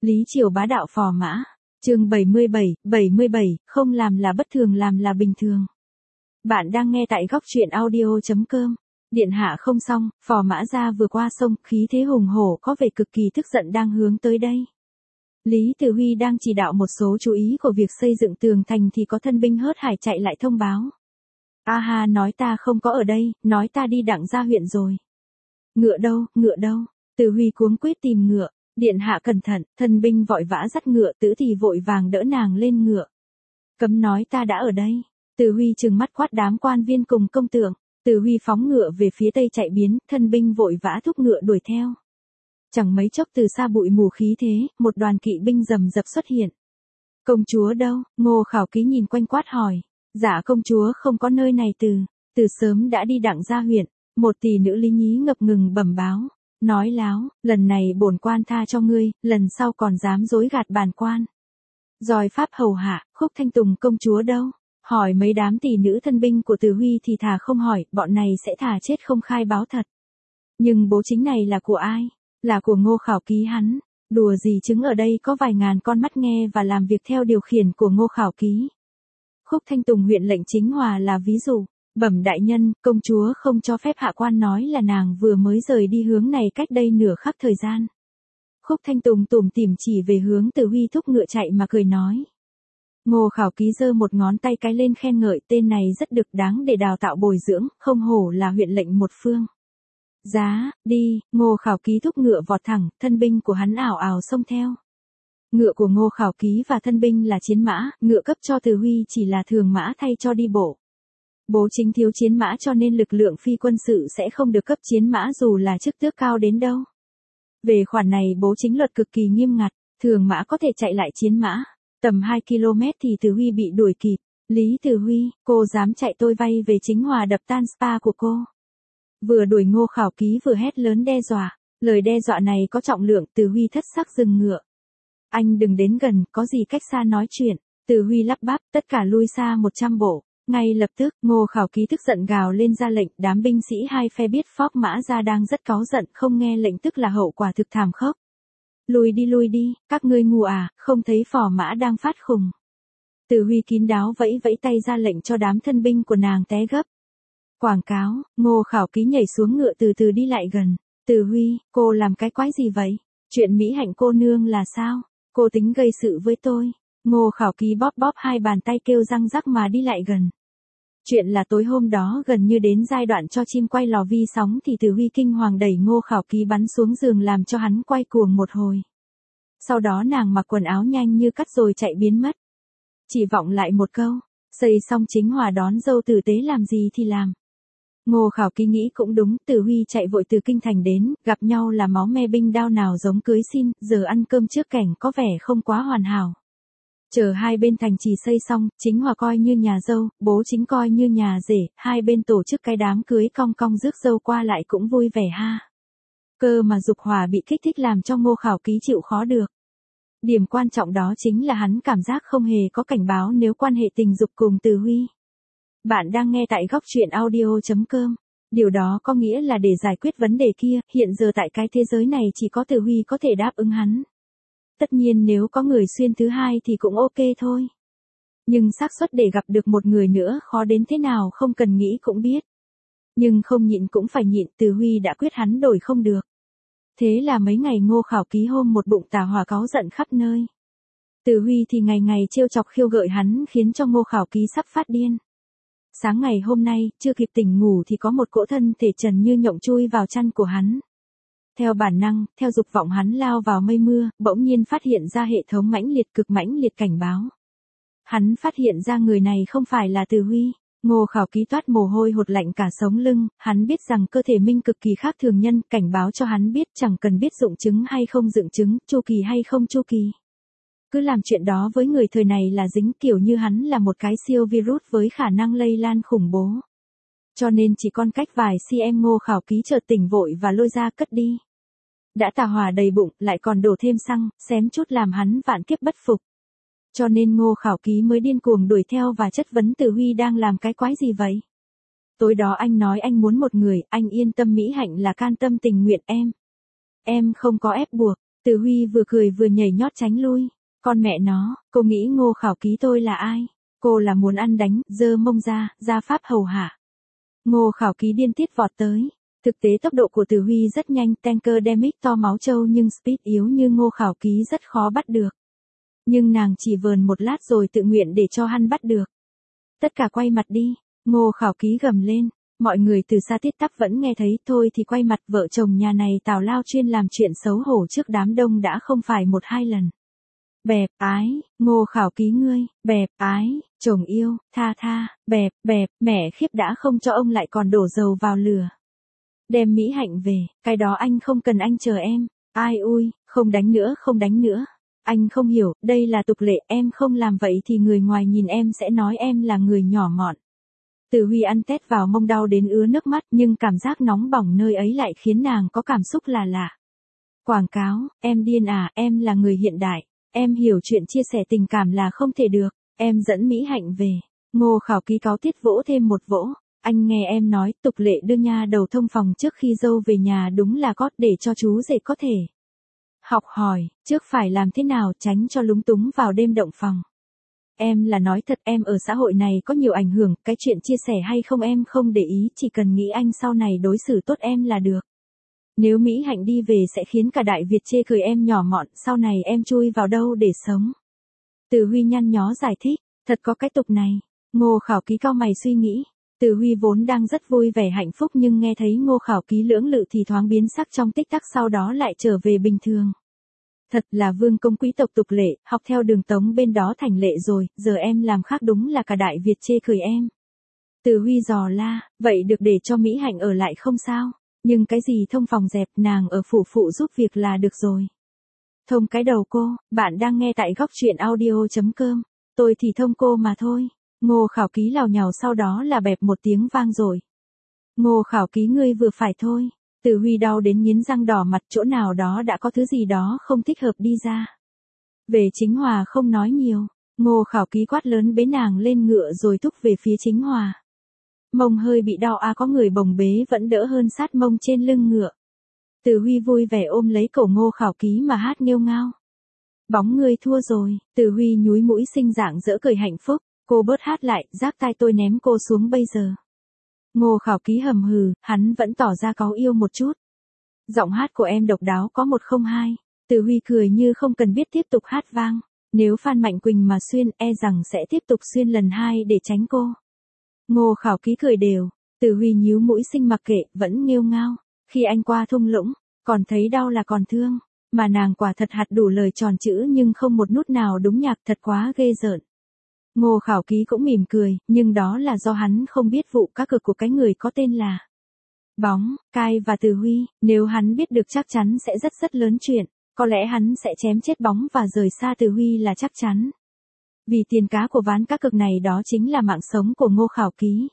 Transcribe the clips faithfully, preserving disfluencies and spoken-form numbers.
Lý Triều bá đạo phò mã. Chương bảy mươi bảy, bảy mươi bảy, không làm là bất thường, làm là bình thường. Bạn đang nghe tại góc truyện audio chấm com. Điện hạ không xong, phò mã ra vừa qua sông, khí thế hùng hổ có vẻ cực kỳ tức giận đang hướng tới đây. Lý Tử Huy đang chỉ đạo một số chú ý của việc xây dựng tường thành thì có thân binh hớt hải chạy lại thông báo. A ha, nói ta không có ở đây, nói ta đi Đặng Gia huyện rồi. Ngựa đâu, ngựa đâu? Tử Huy cuống quýt tìm ngựa. Điện hạ cẩn thận, thân binh vội vã dắt ngựa, Tử thì vội vàng đỡ nàng lên ngựa. Cấm nói ta đã ở đây. Tử Huy trừng mắt quát đám quan viên cùng công tượng. Tử Huy phóng ngựa về phía tây chạy biến, thân binh vội vã thúc ngựa đuổi theo. Chẳng mấy chốc từ xa bụi mù khí thế, một đoàn kỵ binh rầm rập xuất hiện. Công chúa đâu? Ngô Khảo Ký nhìn quanh quát hỏi. Dạ công chúa không có nơi này từ, từ sớm đã đi Đặng Gia huyện. Một tỷ nữ Lý Nhí ngập ngừng bẩm báo. Nói láo, lần này bổn quan tha cho ngươi, lần sau còn dám dối gạt bản quan. Giỏi pháp hầu hạ, Khúc Thanh Tùng công chúa đâu? Hỏi mấy đám tỷ nữ thân binh của Tử Huy thì thà không hỏi, bọn này sẽ thà chết không khai báo thật. Nhưng bố chính này là của ai? Là của Ngô Khảo Ký hắn. Đùa gì chứng, ở đây có vài ngàn con mắt nghe và làm việc theo điều khiển của Ngô Khảo Ký. Khúc Thanh Tùng huyện lệnh Chính Hòa là ví dụ. Bẩm đại nhân, công chúa không cho phép hạ quan nói là nàng vừa mới rời đi hướng này cách đây nửa khắc thời gian. Khúc Thanh Tùng tủm tỉm chỉ về hướng Tử Huy thúc ngựa chạy mà cười nói. Ngô Khảo Ký giơ một ngón tay cái lên khen ngợi, tên này rất đực đáng để đào tạo bồi dưỡng, không hổ là huyện lệnh một phương. Giá, đi, Ngô Khảo Ký thúc ngựa vọt thẳng, thân binh của hắn ảo ảo xông theo. Ngựa của Ngô Khảo Ký và thân binh là chiến mã, ngựa cấp cho Tử Huy chỉ là thường mã thay cho đi bộ. Bố chính thiếu chiến mã cho nên lực lượng phi quân sự sẽ không được cấp chiến mã dù là chức tước cao đến đâu. Về khoản này bố chính luật cực kỳ nghiêm ngặt, thường mã có thể chạy lại chiến mã. Tầm hai ki lô mét thì Tử Huy bị đuổi kịp. Lý Tử Huy, cô dám chạy tôi vay về Chính Hòa đập tan spa của cô. Vừa đuổi Ngô Khảo Ký vừa hét lớn đe dọa. Lời đe dọa này có trọng lượng, Tử Huy thất sắc dừng ngựa. Anh đừng đến gần, có gì cách xa nói chuyện. Tử Huy lắp bắp, tất cả lui xa một trăm bộ. Ngay lập tức, Ngô Khảo Ký tức giận gào lên ra lệnh, đám binh sĩ hai phe biết phóc mã ra đang rất cáu giận, không nghe lệnh tức là hậu quả thực thảm khốc. Lùi đi lùi đi, các ngươi ngu à, không thấy phò mã đang phát khùng. Tử Huy kín đáo vẫy vẫy tay ra lệnh cho đám thân binh của nàng té gấp. Quảng cáo, Ngô Khảo Ký nhảy xuống ngựa từ từ đi lại gần. Tử Huy, cô làm cái quái gì vậy? Chuyện Mỹ Hạnh cô nương là sao? Cô tính gây sự với tôi. Ngô Khảo Ký bóp bóp hai bàn tay kêu răng rắc mà đi lại gần. Chuyện là tối hôm đó gần như đến giai đoạn cho chim quay lò vi sóng thì Tử Huy kinh hoàng đẩy Ngô Khảo Ký bắn xuống giường làm cho hắn quay cuồng một hồi. Sau đó nàng mặc quần áo nhanh như cắt rồi chạy biến mất. Chỉ vọng lại một câu, xây xong Chính Hòa đón dâu tử tế làm gì thì làm. Ngô Khảo Ký nghĩ cũng đúng, Tử Huy chạy vội từ kinh thành đến, gặp nhau là máu me binh đao nào giống cưới xin, giờ ăn cơm trước cảnh có vẻ không quá hoàn hảo. Chờ hai bên thành trì xây xong, Chính Hòa coi như nhà dâu, bố chính coi như nhà rể, hai bên tổ chức cái đám cưới cong cong rước dâu qua lại cũng vui vẻ ha. Cơ mà Dục Hỏa bị kích thích làm cho Ngô Khảo Ký chịu khó được. Điểm quan trọng đó chính là hắn cảm giác không hề có cảnh báo nếu quan hệ tình dục cùng Tử Huy. Bạn đang nghe tại góc truyện audio chấm com. Điều đó có nghĩa là để giải quyết vấn đề kia, hiện giờ tại cái thế giới này chỉ có Tử Huy có thể đáp ứng hắn. Tất nhiên nếu có người xuyên thứ hai thì cũng ok thôi. Nhưng xác suất để gặp được một người nữa khó đến thế nào không cần nghĩ cũng biết. Nhưng không nhịn cũng phải nhịn, Tử Huy đã quyết hắn đổi không được. Thế là mấy ngày Ngô Khảo Ký hôm một bụng tà hỏa cáu giận khắp nơi. Tử Huy thì ngày ngày trêu chọc khiêu gợi hắn khiến cho Ngô Khảo Ký sắp phát điên. Sáng ngày hôm nay, chưa kịp tỉnh ngủ thì có một cỗ thân thể trần như nhộng chui vào chăn của hắn. Theo bản năng, theo dục vọng hắn lao vào mây mưa, bỗng nhiên phát hiện ra hệ thống mãnh liệt cực mãnh liệt cảnh báo. Hắn phát hiện ra người này không phải là Tử Huy. Ngô Khảo Ký toát mồ hôi hột lạnh cả sống lưng, hắn biết rằng cơ thể minh cực kỳ khác thường nhân, cảnh báo cho hắn biết chẳng cần biết dụng chứng hay không dựng chứng, chu kỳ hay không chu kỳ. Cứ làm chuyện đó với người thời này là dính, kiểu như hắn là một cái siêu virus với khả năng lây lan khủng bố. Cho nên chỉ còn cách vài cm Ngô Khảo Ký chợt tỉnh vội và lôi ra cất đi. Đã tà hỏa đầy bụng, lại còn đổ thêm xăng, xém chút làm hắn vạn kiếp bất phục. Cho nên Ngô Khảo Ký mới điên cuồng đuổi theo và chất vấn Tử Huy đang làm cái quái gì vậy. Tối đó anh nói anh muốn một người, anh yên tâm Mỹ Hạnh là can tâm tình nguyện em. Em không có ép buộc, Từ Huy vừa cười vừa nhảy nhót tránh lui. Con mẹ nó, cô nghĩ Ngô Khảo Ký tôi là ai? Cô là muốn ăn đánh, giơ mông ra, ra pháp hầu hạ. Ngô Khảo Ký điên tiết vọt tới. Thực tế tốc độ của Từ Huy rất nhanh, tanker Demic to máu trâu nhưng speed yếu như Ngô Khảo Ký rất khó bắt được. Nhưng nàng chỉ vờn một lát rồi tự nguyện để cho hắn bắt được. Tất cả quay mặt đi, Ngô Khảo Ký gầm lên. Mọi người từ xa tít tắp vẫn nghe thấy, thôi thì quay mặt. Vợ chồng nhà này tào lao chuyên làm chuyện xấu hổ trước đám đông đã không phải một hai lần. Bẹp ái, Ngô Khảo Ký ngươi, bẹp ái, chồng yêu, tha tha, bẹp, bẹp, mẹ khiếp đã không cho ông lại còn đổ dầu vào lửa. Đem Mỹ Hạnh về, cái đó anh không cần, anh chờ em. Ai ui, không đánh nữa, không đánh nữa. Anh không hiểu, đây là tục lệ, em không làm vậy thì người ngoài nhìn em sẽ nói em là người nhỏ mọn. Từ Huy ăn tét vào mông đau đến ứa nước mắt, nhưng cảm giác nóng bỏng nơi ấy lại khiến nàng có cảm xúc là lạ. Quảng cáo, em điên à, em là người hiện đại. Em hiểu chuyện chia sẻ tình cảm là không thể được. Em dẫn Mỹ Hạnh về. Ngô Khảo Ký cáu tiết vỗ thêm một vỗ. Anh nghe em nói, tục lệ đưa nha đầu thông phòng trước khi dâu về nhà đúng là có để cho chú rể có thể học hỏi, trước phải làm thế nào tránh cho lúng túng vào đêm động phòng. Em là nói thật, em ở xã hội này có nhiều ảnh hưởng, cái chuyện chia sẻ hay không em không để ý, chỉ cần nghĩ anh sau này đối xử tốt em là được. Nếu Mỹ Hạnh đi về sẽ khiến cả Đại Việt chê cười em nhỏ mọn, sau này em chui vào đâu để sống. Từ Huy nhăn nhó giải thích, thật có cái tục này. Ngô Khảo Ký cau mày suy nghĩ. Từ Huy vốn đang rất vui vẻ hạnh phúc nhưng nghe thấy Ngô Khảo Ký lưỡng lự thì thoáng biến sắc trong tích tắc, sau đó lại trở về bình thường. Thật là vương công quý tộc tục lệ, học theo đường Tống bên đó thành lệ rồi, giờ em làm khác đúng là cả Đại Việt chê cười em. Từ Huy dò la, vậy được để cho Mỹ Hạnh ở lại không sao? Nhưng cái gì thông phòng dẹp, nàng ở phủ phụ giúp việc là được rồi. Thông cái đầu cô, bạn đang nghe tại góc truyện audio chấm com, tôi thì thông cô mà thôi. Ngô Khảo Ký lào nhào sau đó là bẹp một tiếng vang rồi. Ngô Khảo Ký ngươi vừa phải thôi. Từ Huy đau đến nghiến răng đỏ mặt, chỗ nào đó đã có thứ gì đó không thích hợp đi ra. Về Chính Hòa không nói nhiều. Ngô Khảo Ký quát lớn bế nàng lên ngựa rồi thúc về phía Chính Hòa. Mông hơi bị đau à, có người bồng bế vẫn đỡ hơn sát mông trên lưng ngựa. Từ Huy vui vẻ ôm lấy cổ Ngô Khảo Ký mà hát nghêu ngao. Bóng ngươi thua rồi. Từ Huy nhúi mũi xinh dạng dỡ cười hạnh phúc. Cô bớt hát lại, giáp tai tôi ném cô xuống bây giờ. Ngô Khảo Ký hầm hừ, hắn vẫn tỏ ra cáu yêu một chút. Giọng hát của em độc đáo có một không hai. Từ Huy cười như không cần biết tiếp tục hát vang. Nếu Phan Mạnh Quỳnh mà xuyên, e rằng sẽ tiếp tục xuyên lần hai để tránh cô. Ngô Khảo Ký cười đều. Từ Huy nhíu mũi xinh mặc kệ, vẫn nghêu ngao. Khi anh qua thung lũng, còn thấy đau là còn thương. Mà nàng quả thật hạt đủ lời tròn chữ nhưng không một nút nào đúng nhạc, thật quá ghê rợn. Ngô Khảo Ký cũng mỉm cười, nhưng đó là do hắn không biết vụ cá cược của cái người có tên là Bóng, Cai và Từ Huy. Nếu hắn biết được chắc chắn sẽ rất rất lớn chuyện. Có lẽ hắn sẽ chém chết Bóng và rời xa Từ Huy là chắc chắn. Vì tiền cá của ván cá cược này đó chính là mạng sống của Ngô Khảo Ký.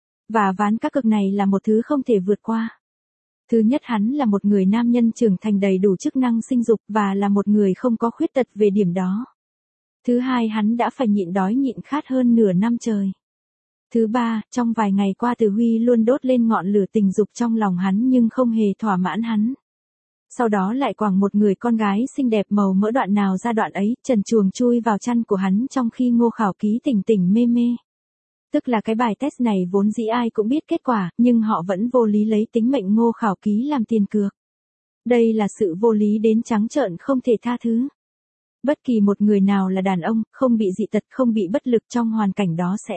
Và ván cá cược này là một thứ không thể vượt qua. Thứ nhất, hắn là một người nam nhân trưởng thành đầy đủ chức năng sinh dục và là một người không có khuyết tật về điểm đó. Thứ hai, hắn đã phải nhịn đói nhịn khát hơn nửa năm trời. Thứ ba, trong vài ngày qua Từ Huy luôn đốt lên ngọn lửa tình dục trong lòng hắn nhưng không hề thỏa mãn hắn. Sau đó lại quẳng một người con gái xinh đẹp màu mỡ, đoạn nào ra đoạn ấy, trần truồng chui vào chăn của hắn trong khi Ngô Khảo Ký tỉnh tỉnh mê mê. Tức là cái bài test này vốn dĩ ai cũng biết kết quả, nhưng họ vẫn vô lý lấy tính mệnh Ngô Khảo Ký làm tiền cược. Đây là sự vô lý đến trắng trợn không thể tha thứ. Bất kỳ một người nào là đàn ông, không bị dị tật, không bị bất lực trong hoàn cảnh đó sẽ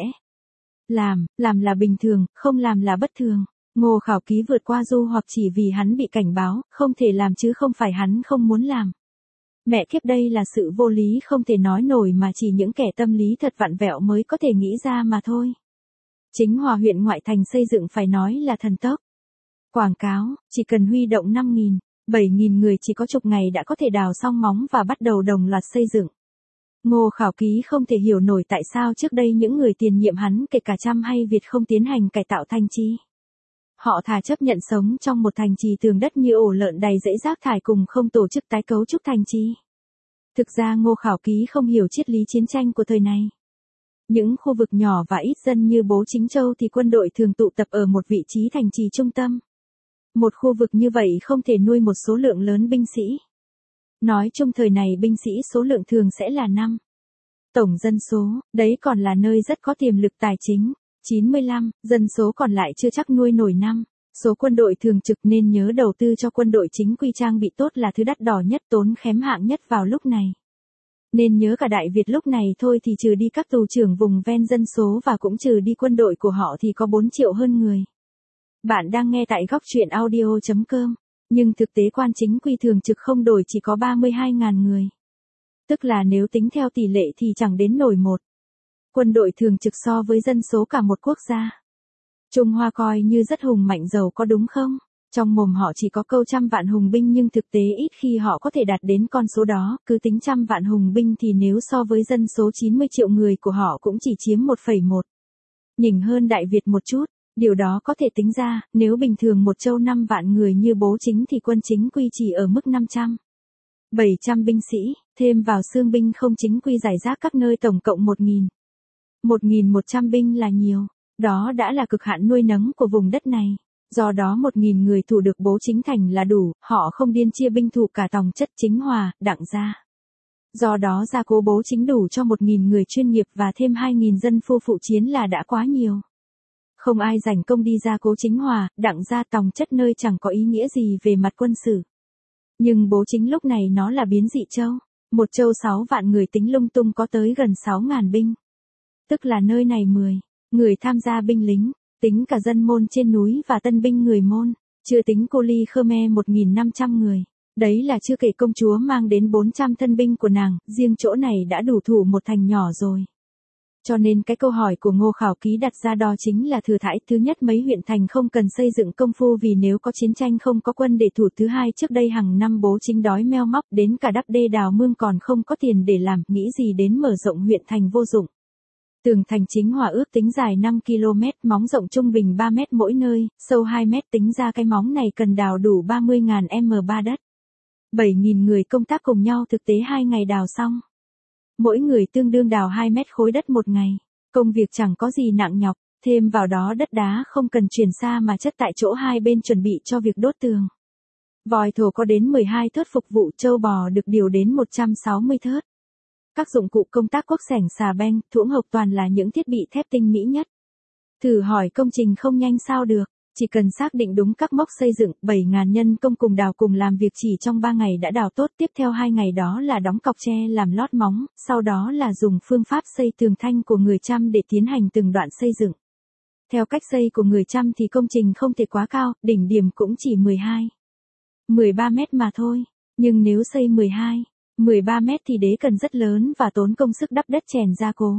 làm, làm là bình thường, không làm là bất thường. Ngô Khảo Ký vượt qua du hoặc chỉ vì hắn bị cảnh báo, không thể làm chứ không phải hắn không muốn làm. Mẹ kiếp, đây là sự vô lý không thể nói nổi mà chỉ những kẻ tâm lý thật vặn vẹo mới có thể nghĩ ra mà thôi. Chính Hòa huyện ngoại thành xây dựng phải nói là thần tốc. Quảng cáo, chỉ cần huy động năm nghìn, bảy nghìn người chỉ có chục ngày đã có thể đào xong móng và bắt đầu đồng loạt xây dựng. Ngô Khảo Ký không thể hiểu nổi tại sao trước đây những người tiền nhiệm hắn kể cả Trăm hay Việt không tiến hành cải tạo thành trì. Họ thà chấp nhận sống trong một thành trì tường đất như ổ lợn đầy rẫy rác thải cùng không tổ chức tái cấu trúc thành trì. Thực ra Ngô Khảo Ký không hiểu triết lý chiến tranh của thời này. Những khu vực nhỏ và ít dân như Bố Chính Châu thì quân đội thường tụ tập ở một vị trí thành trì trung tâm. Một khu vực như vậy không thể nuôi một số lượng lớn binh sĩ. Nói chung thời này binh sĩ số lượng thường sẽ là năm. Tổng dân số, đấy còn là nơi rất có tiềm lực tài chính. chín mươi lăm, dân số còn lại chưa chắc nuôi nổi năm. Số quân đội thường trực nên nhớ đầu tư cho quân đội chính quy trang bị tốt là thứ đắt đỏ nhất tốn kém hạng nhất vào lúc này. Nên nhớ cả Đại Việt lúc này thôi thì trừ đi các tù trưởng vùng ven dân số và cũng trừ đi quân đội của họ thì có bốn triệu hơn người. Bạn đang nghe tại góc truyện audio chấm com, nhưng thực tế quan chính quy thường trực không đổi chỉ có ba mươi hai nghìn người. Tức là nếu tính theo tỷ lệ thì chẳng đến nổi một. Quân đội thường trực so với dân số cả một quốc gia. Trung Hoa coi như rất hùng mạnh giàu có đúng không? Trong mồm họ chỉ có câu trăm vạn hùng binh nhưng thực tế ít khi họ có thể đạt đến con số đó, cứ tính trăm vạn hùng binh thì nếu so với dân số chín mươi triệu người của họ cũng chỉ chiếm một phẩy một. Nhỉnh hơn Đại Việt một chút, điều đó có thể tính ra, nếu bình thường một châu năm vạn người như bố chính thì quân chính quy chỉ ở mức năm trăm. bảy trăm binh sĩ, thêm vào xương binh không chính quy rải rác các nơi tổng cộng một nghìn. một nghìn một trăm binh là nhiều, đó đã là cực hạn nuôi nấng của vùng đất này. Do đó một nghìn người thủ được bố chính thành là đủ, họ không điên chia binh thủ cả Tòng Chất, Chính Hòa, Đặng gia. Do đó gia cố bố chính đủ cho một nghìn người chuyên nghiệp và thêm hai nghìn dân phu phụ chiến là đã quá nhiều. Không ai rảnh công đi gia cố Chính Hòa, Đặng gia, Tòng Chất nơi chẳng có ý nghĩa gì về mặt quân sự. Nhưng bố chính lúc này nó là biến dị châu. Một châu sáu vạn người tính lung tung có tới gần sáu nghìn binh. Tức là nơi này mười người tham gia binh lính. Tính cả dân Môn trên núi và tân binh người Môn, chưa tính cô Ly Khmer một nghìn năm trăm người. Đấy là chưa kể công chúa mang đến bốn trăm thân binh của nàng, riêng chỗ này đã đủ thủ một thành nhỏ rồi. Cho nên cái câu hỏi của Ngô Khảo Ký đặt ra đó chính là thừa thãi. Thứ nhất, mấy huyện thành không cần xây dựng công phu vì nếu có chiến tranh không có quân để thủ. Thứ hai, trước đây hàng năm bố chính đói meo móc đến cả đắp đê đào mương còn không có tiền để làm, nghĩ gì đến mở rộng huyện thành vô dụng. Tường thành Chính Hòa ước tính dài năm ki lô mét, móng rộng trung bình ba mét mỗi nơi, sâu hai mét, tính ra cái móng này cần đào đủ ba mươi nghìn mét ba đất. bảy nghìn người công tác cùng nhau thực tế hai ngày đào xong. Mỗi người tương đương đào hai mét khối đất một ngày. Công việc chẳng có gì nặng nhọc, thêm vào đó đất đá không cần chuyển xa mà chất tại chỗ hai bên chuẩn bị cho việc đốt tường. Vòi thổ có đến mười hai thớt phục vụ, trâu bò được điều đến một trăm sáu mươi thớt. Các dụng cụ công tác cuốc sẻng xà beng, thuỗng hộc toàn là những thiết bị thép tinh mỹ nhất. Thử hỏi công trình không nhanh sao được, chỉ cần xác định đúng các mốc xây dựng, bảy nghìn nhân công cùng đào cùng làm việc chỉ trong ba ngày đã đào tốt, tiếp theo hai ngày đó là đóng cọc tre làm lót móng, sau đó là dùng phương pháp xây tường thanh của người Chăm để tiến hành từng đoạn xây dựng. Theo cách xây của người Chăm thì công trình không thể quá cao, đỉnh điểm cũng chỉ mười hai, mười ba mét mà thôi, nhưng nếu xây mười hai, mười ba mét thì đế cần rất lớn và tốn công sức đắp đất chèn gia cố.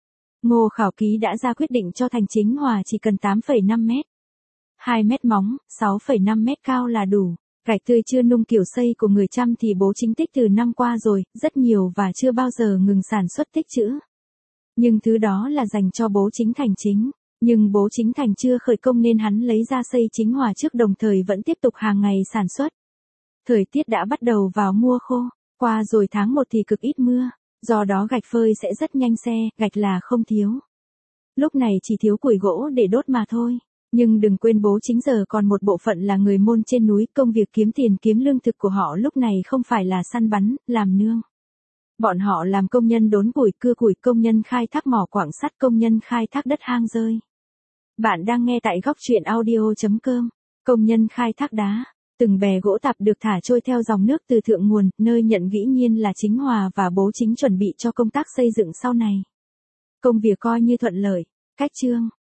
Ngô Khảo Ký đã ra quyết định cho thành Chính Hòa chỉ cần tám phẩy năm mét. hai mét móng, sáu phẩy năm mét cao là đủ. Gạch tươi chưa nung kiểu xây của người Chăm thì bố chính tích từ năm qua rồi, rất nhiều và chưa bao giờ ngừng sản xuất tích trữ. Nhưng thứ đó là dành cho bố chính thành chính. Nhưng bố chính thành chưa khởi công nên hắn lấy ra xây Chính Hòa trước, đồng thời vẫn tiếp tục hàng ngày sản xuất. Thời tiết đã bắt đầu vào mùa khô. Qua rồi tháng một thì cực ít mưa, do đó gạch phơi sẽ rất nhanh xe, gạch là không thiếu. Lúc này chỉ thiếu củi gỗ để đốt mà thôi. Nhưng đừng quên bố chính giờ còn một bộ phận là người Môn trên núi, công việc kiếm tiền kiếm lương thực của họ lúc này không phải là săn bắn, làm nương. Bọn họ làm công nhân đốn củi, cưa củi, công nhân khai thác mỏ quặng sắt, công nhân khai thác đất hang rơi. Bạn đang nghe tại góc truyện audio chấm com, công nhân khai thác đá. Từng bè gỗ tạp được thả trôi theo dòng nước từ thượng nguồn, nơi nhận dĩ nhiên là Chính Hòa và bố chính chuẩn bị cho công tác xây dựng sau này. Công việc coi như thuận lợi. Cách chương,